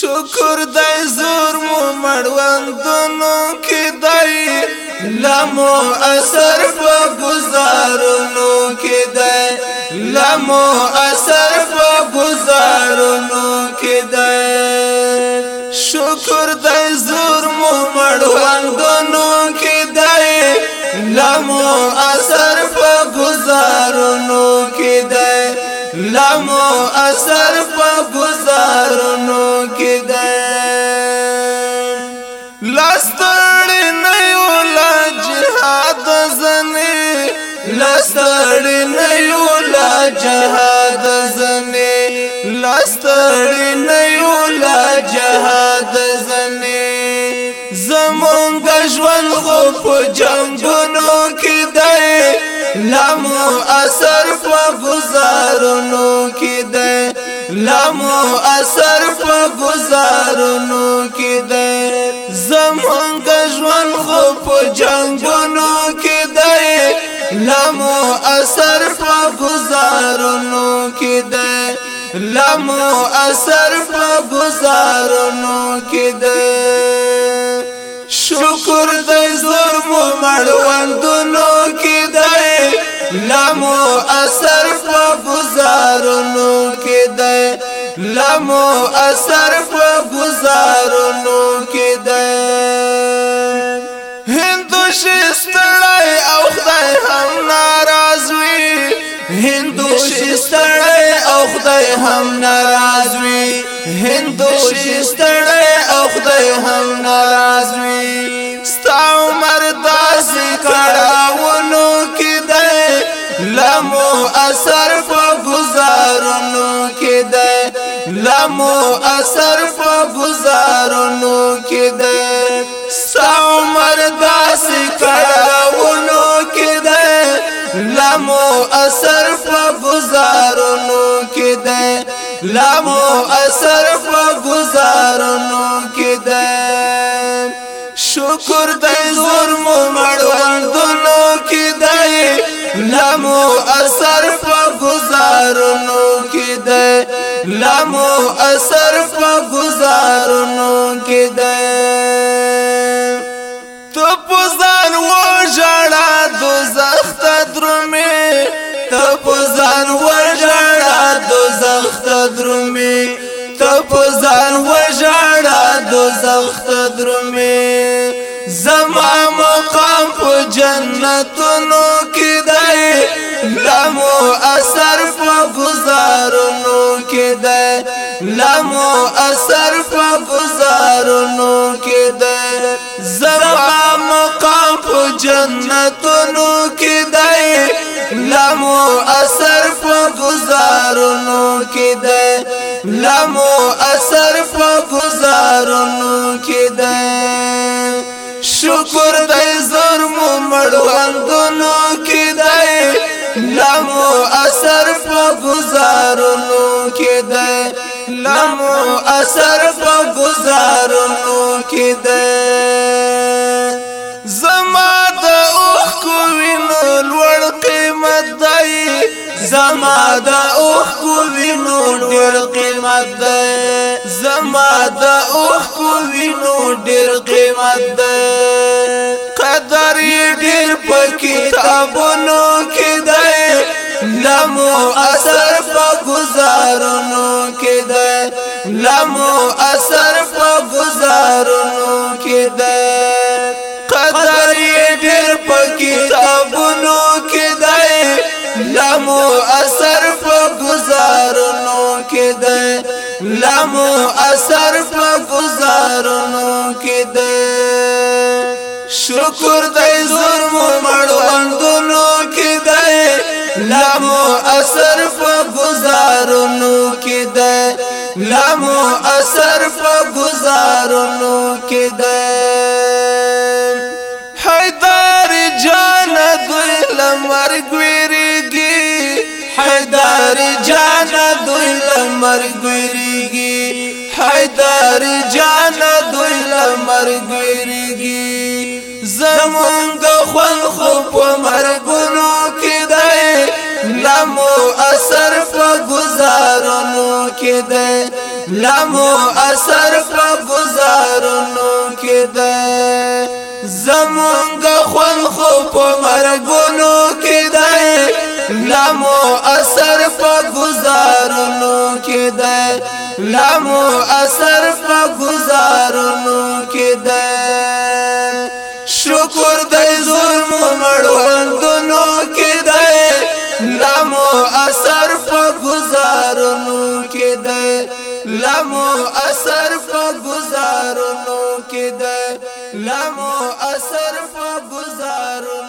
شکر دای زور مو مړوندونو کې دای لمو اثر په گزارونو کې دای لمو اثر په گزارونو کې دای شکر دای زور مو مړوندونو کې دای لمو اثر په گزارونو کې دای لمو اثر په گزارونو کې دای لستړ نه یو لا جهاد زنه لستړ نه یو لا جهاد زنه لستړ نه یو لا جهاد زنه زمونږ ژوند خو په جنگونو کې دی لمو اثر په گزارونو کې دی لمو اثر په گزارونو کې دی زمونږ ژوند خو په جنگونو کې دی لمو اثر په گزارونو کې دی لمو اثر په گزارونو کې دی شکر دای زور مو مړوندونو کې دی لمو اثر په گزارونو کې دی لمو اثر په گزارونو کې دی هندوش ستړی او خدای هم ناراض وي هندوش ستړی او خدای هم ناراض وي هندوش ستړی او خدای هم ناراض وي ستا عمر داسې کړاوونو کې دی لمو اثر په گزارونو کې دی لمو اثر په گزارونو کې دی ستا عمر داسې کړاوونو کې دی لمو اثر په گزارونو کې دی لمو اثر په گزارونو کې دی شکر دای زور مو مړوندونو کې دی لمو اثر په گزارونو کې دی لمو اثر په گزارونو کې دی تو پوزان و جړه دوزخ ته درومي تو پوزان و جړه دوزخ ته درومي تو پوزان و جړه دوزخ ته درومي زما مقام په جنتونو کې دی لمو اثر په گزارونو کې دی لمو اثر په گزارونو کې دی زما مقام په جنتونو کې دی لمو اثر په گزارونو کې دی لمو اثر په گزارونو کې دی شکر دای زور مو مړوندونو کې دی لمو اثر په گزارونو کې دی لمو اثر په گزارونو کې دی زما د اوښکو وینو لوړ قیمت دی زما د اوښکو وینو ډېر قیمت دی زما د اوښکو وینو ډېر قیمت دی قدر یې ډېر په کتابونو کې دی لمو اثر په گزارونو کې دی لمو اثر په گزارونو کې دی قدر یې ډېر په کتابونو کې دی لمو اثر په گزارونو کې دی لمو اثر په گزارونو کې دی شکر دای زور مو مړوندونو کې دی لمو اثر په گزارونو کې دی لمو اثر په گزارونو کې دی حیدر جان دوی لمرګ ویریږي حیدر جان دوی لمرګ ویریږي حیدر جان دوی لمرګ ویریږي زمونږ خوند خو په مرګونو کې دی لمو اثر په گزارونو کې کې ده لمو اثر په گزارونو کې ده زمونږ خون خو په مرګونو کې ده لمو اثر په گزارونو کې ده لمو اثر په گزارونو کې ده شکر دای ظلم مړوندونو کې ده لمو اثر په گزارونو کې ده لمو اثر په گزارونو کې ده لمو اثر په گزارونو